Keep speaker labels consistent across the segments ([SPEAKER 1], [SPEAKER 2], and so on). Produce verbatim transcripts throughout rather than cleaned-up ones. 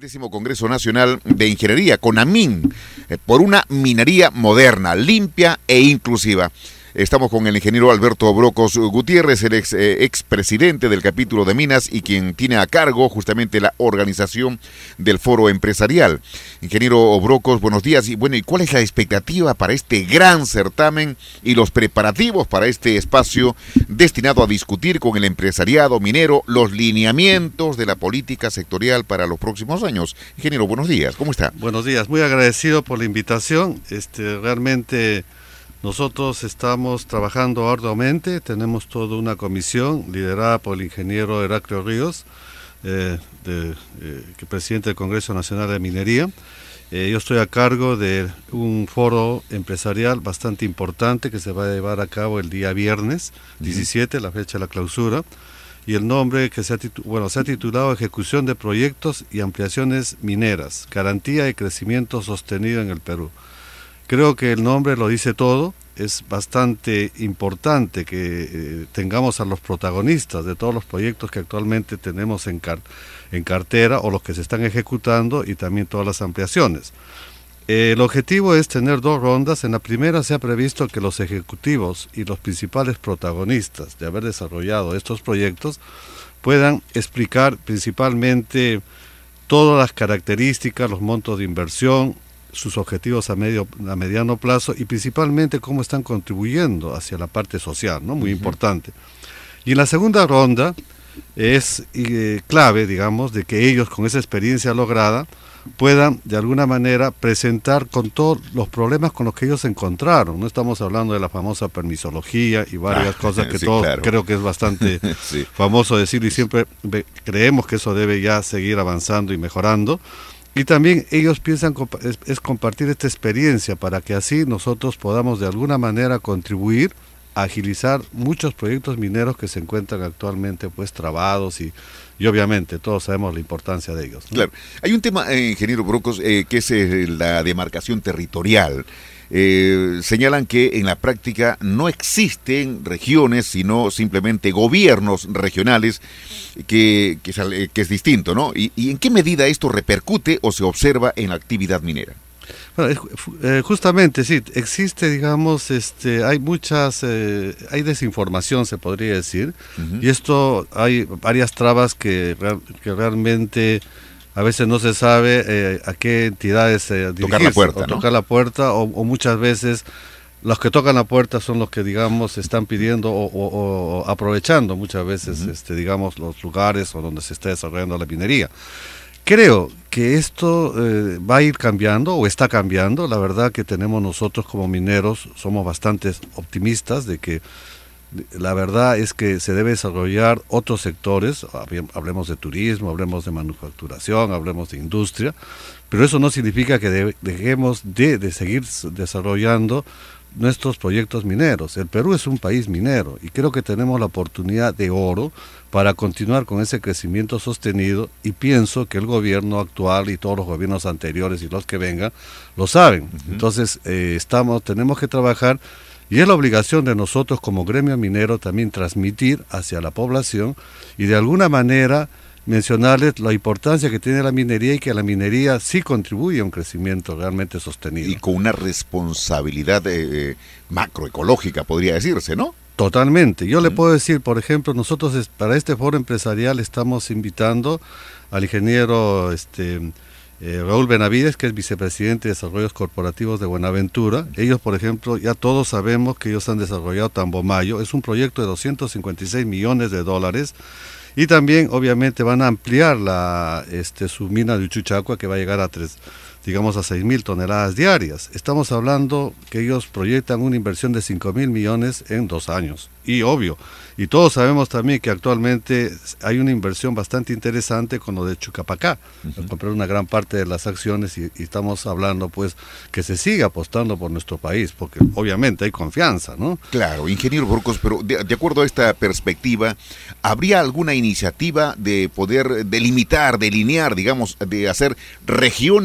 [SPEAKER 1] vigésimo Congreso Nacional de Ingeniería, CONAMIN, eh, por una minería moderna, limpia e inclusiva. Estamos con el ingeniero Alberto Brocos Gutiérrez, el ex, eh, expresidente del capítulo de Minas y quien tiene a cargo justamente la organización del foro empresarial. Ingeniero Brocos, buenos días. Y bueno, ¿y cuál es la expectativa para este gran certamen y los preparativos para este espacio destinado a discutir con el empresariado minero los lineamientos de la política sectorial para los próximos años? Ingeniero, buenos días. ¿Cómo está?
[SPEAKER 2] Buenos días. Muy agradecido por la invitación. Este, realmente... Nosotros estamos trabajando arduamente, tenemos toda una comisión liderada por el ingeniero Heraclio Ríos, eh, de, eh, que presidente del Congreso Nacional de Minería. Eh, yo estoy a cargo de un foro empresarial bastante importante que se va a llevar a cabo el día viernes diecisiete, la fecha de la clausura, y el nombre que se ha, titu bueno, se ha titulado Ejecución de Proyectos y Ampliaciones Mineras, Garantía de Crecimiento Sostenido en el Perú. Creo que el nombre lo dice todo, es bastante importante que eh, tengamos a los protagonistas de todos los proyectos que actualmente tenemos en, car en cartera o los que se están ejecutando y también todas las ampliaciones. Eh, el objetivo es tener dos rondas. En la primera se ha previsto que los ejecutivos y los principales protagonistas de haber desarrollado estos proyectos puedan explicar principalmente todas las características, los montos de inversión, sus objetivos a medio a mediano plazo y principalmente cómo están contribuyendo hacia la parte social, ¿no? Muy uh-huh. importante. Y en la segunda ronda es eh, clave, digamos, de que ellos con esa experiencia lograda puedan de alguna manera presentar con todos los problemas con los que ellos se encontraron. No estamos hablando de la famosa permisología y varias ah, cosas que sí, todos claro. creo que es bastante sí. famoso decir y siempre creemos que eso debe ya seguir avanzando y mejorando. Y también ellos piensan es, es compartir esta experiencia para que así nosotros podamos de alguna manera contribuir a agilizar muchos proyectos mineros que se encuentran actualmente pues trabados y, y obviamente todos sabemos la importancia de ellos, ¿no?
[SPEAKER 1] Claro. Hay un tema, eh, ingeniero Brocos, eh, que es eh, la demarcación territorial. Eh, señalan que en la práctica no existen regiones, sino simplemente gobiernos regionales, que, que, es, que es distinto, ¿no? ¿Y, y en qué medida esto repercute o se observa en la actividad minera?
[SPEAKER 2] Bueno, eh, justamente, sí, existe, digamos, este, hay muchas, eh, hay desinformación, se podría decir, uh-huh. y esto hay varias trabas que, que realmente... A veces no se sabe eh, a qué entidades eh,
[SPEAKER 1] tocar la puerta,
[SPEAKER 2] o
[SPEAKER 1] ¿no?
[SPEAKER 2] tocar la puerta o, o muchas veces los que tocan la puerta son los que, digamos, están pidiendo o, o, o aprovechando muchas veces, uh-huh. este, digamos, los lugares o donde se está desarrollando la minería. Creo que esto eh, va a ir cambiando o está cambiando. La verdad que tenemos nosotros como mineros, somos bastante optimistas de que la verdad es que se debe desarrollar otros sectores, hablemos de turismo, hablemos de manufacturación, hablemos de industria, pero eso no significa que de, dejemos de, de seguir desarrollando nuestros proyectos mineros. El Perú es un país minero y creo que tenemos la oportunidad de oro para continuar con ese crecimiento sostenido y pienso que el gobierno actual y todos los gobiernos anteriores y los que vengan lo saben. Uh-huh. Entonces eh, estamos, tenemos que trabajar. Y es la obligación de nosotros como gremio minero también transmitir hacia la población y de alguna manera mencionarles la importancia que tiene la minería y que la minería sí contribuye a un crecimiento realmente sostenido.
[SPEAKER 1] Y con una responsabilidad eh, macroecológica, podría decirse, ¿no?
[SPEAKER 2] Totalmente. Yo mm. le puedo decir, por ejemplo, nosotros para este foro empresarial estamos invitando al ingeniero... este Eh, Raúl Benavides, que es vicepresidente de Desarrollos Corporativos de Buenaventura. Ellos, por ejemplo, ya todos sabemos que ellos han desarrollado Tambomayo, es un proyecto de doscientos cincuenta y seis millones de dólares, y también obviamente van a ampliar la, este, su mina de Uchuchacua, que va a llegar a tres, digamos a seis mil toneladas diarias. Estamos hablando que ellos proyectan una inversión de cinco mil millones en dos años, y obvio, y todos sabemos también que actualmente hay una inversión bastante interesante con lo de Chucapacá, uh-huh. comprar una gran parte de las acciones y, y estamos hablando pues que se siga apostando por nuestro país, porque obviamente hay confianza, ¿no?
[SPEAKER 1] Claro, ingeniero Brocos, pero de, de acuerdo a esta perspectiva, ¿habría alguna iniciativa de poder delimitar, delinear, digamos, de hacer regiones mineras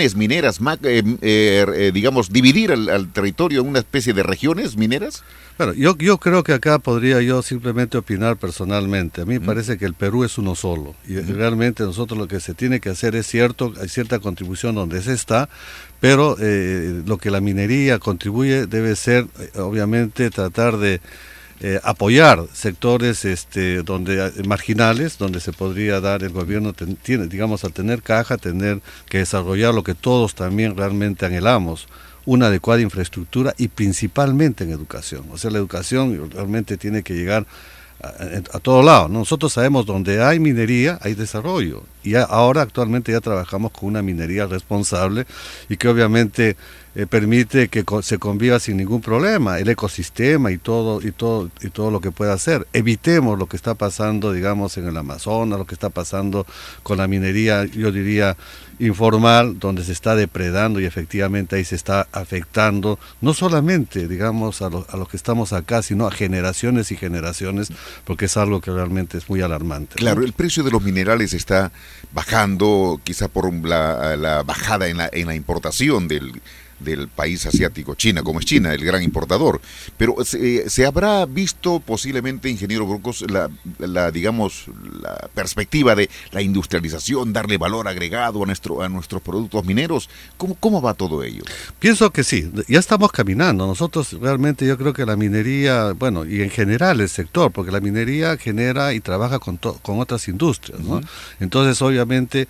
[SPEAKER 1] mineras, eh, eh, eh, digamos, dividir al, al territorio en una especie de regiones mineras?
[SPEAKER 2] Bueno, yo, yo creo que acá podría yo simplemente opinar personalmente. A mí me parece que el Perú es uno solo y uh-huh. realmente nosotros lo que se tiene que hacer es cierto, hay cierta contribución donde se está, pero eh, lo que la minería contribuye debe ser, eh, obviamente, tratar de eh, apoyar sectores este, donde marginales, donde se podría dar, el gobierno ten, tiene, digamos, al tener caja, tener que desarrollar lo que todos también realmente anhelamos, una adecuada infraestructura y principalmente en educación. O sea, la educación realmente tiene que llegar a, a, a todo lado, ¿no? Nosotros sabemos donde hay minería, hay desarrollo. Y ya, ahora actualmente ya trabajamos con una minería responsable y que obviamente eh, permite que co- se conviva sin ningún problema el ecosistema y todo y todo y todo lo que pueda hacer. Evitemos lo que está pasando, digamos, en el Amazonas, lo que está pasando con la minería, yo diría, informal, donde se está depredando y efectivamente ahí se está afectando no solamente, digamos, a, lo, a los que estamos acá, sino a generaciones y generaciones, porque es algo que realmente es muy alarmante, ¿no?
[SPEAKER 1] Claro, el precio de los minerales está bajando, quizá por la, la bajada en la, en la importación del, del país asiático, China, como es China, el gran importador. Pero se, se habrá visto posiblemente, ingeniero Brocos, la, la, digamos, la perspectiva de la industrialización, darle valor agregado a nuestro a nuestros productos mineros. ¿Cómo, cómo va todo ello?
[SPEAKER 2] Pienso que sí, ya estamos caminando. Nosotros realmente yo creo que la minería, bueno, y en general el sector, porque la minería genera y trabaja con, to, con otras industrias, ¿no? Uh-huh. Entonces, obviamente,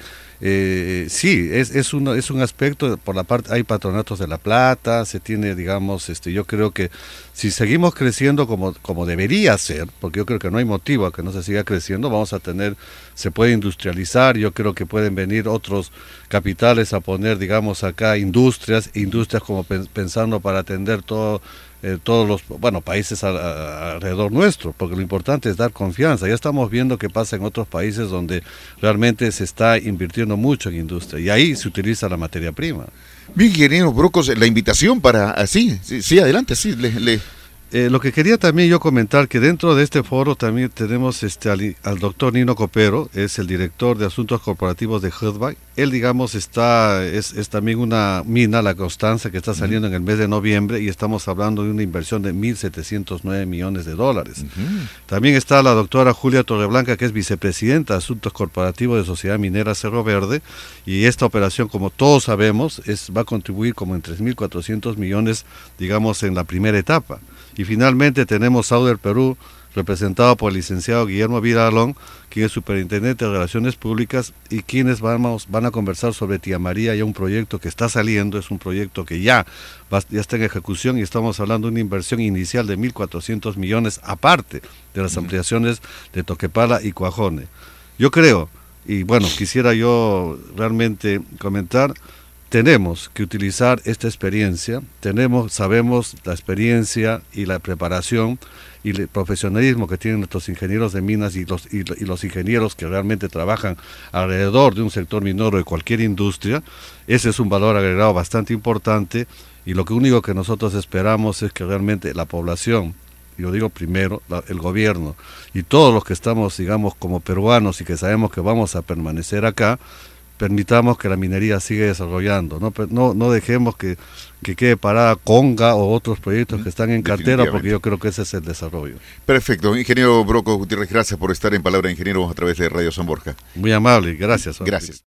[SPEAKER 2] eh, sí, es, es, un, es un aspecto, por la parte, hay patronatos de la plata, se tiene, digamos, este, yo creo que si seguimos creciendo como, como debería ser, porque yo creo que no hay motivo a que no se siga creciendo, vamos a tener, se puede industrializar, yo creo que pueden venir otros capitales a poner, digamos, acá industrias, industrias como pen, pensando para atender todo, eh, todos los, bueno, países a, a, alrededor nuestro, porque lo importante es dar confianza. Ya estamos viendo qué pasa en otros países donde realmente se está invirtiendo mucho en industria y ahí se utiliza la materia prima.
[SPEAKER 1] Bien, ingeniero Brocos, la invitación para así, sí, sí, adelante, sí, le, le...
[SPEAKER 2] Eh, lo que quería también yo comentar, que dentro de este foro también tenemos este al, al doctor Nino Copero, es el director de Asuntos Corporativos de Hudbay. Él, digamos, está es, es también una mina, la Constanza, que está saliendo uh-huh. en el mes de noviembre, y estamos hablando de una inversión de mil setecientos nueve millones de dólares. Uh-huh. También está la doctora Julia Torreblanca, que es vicepresidenta de Asuntos Corporativos de Sociedad Minera Cerro Verde, y esta operación, como todos sabemos, es va a contribuir como en tres mil cuatrocientos millones, digamos, en la primera etapa. Y finalmente tenemos Sauder Perú, representado por el licenciado Guillermo Viralón, quien es superintendente de Relaciones Públicas, y quienes vamos, van a conversar sobre Tía María, ya un proyecto que está saliendo, es un proyecto que ya, va, ya está en ejecución, y estamos hablando de una inversión inicial de mil cuatrocientos millones, aparte de las ampliaciones de Toquepala y Cuajone. Yo creo, y bueno, quisiera yo realmente comentar, tenemos que utilizar esta experiencia, tenemos, sabemos la experiencia y la preparación y el profesionalismo que tienen nuestros ingenieros de minas y los, y, y los ingenieros que realmente trabajan alrededor de un sector minero de cualquier industria. Ese es un valor agregado bastante importante, y lo que único que nosotros esperamos es que realmente la población, y lo digo primero, la, el gobierno y todos los que estamos, digamos, como peruanos y que sabemos que vamos a permanecer acá, permitamos que la minería siga desarrollando, no no, no dejemos que, que quede parada Conga o otros proyectos que están en cartera, porque yo creo que ese es el desarrollo.
[SPEAKER 1] Perfecto. Ingeniero Brocos Gutiérrez, gracias por estar en Palabra de Ingeniero a través de Radio San Borja.
[SPEAKER 2] Muy amable, gracias.
[SPEAKER 1] Gracias.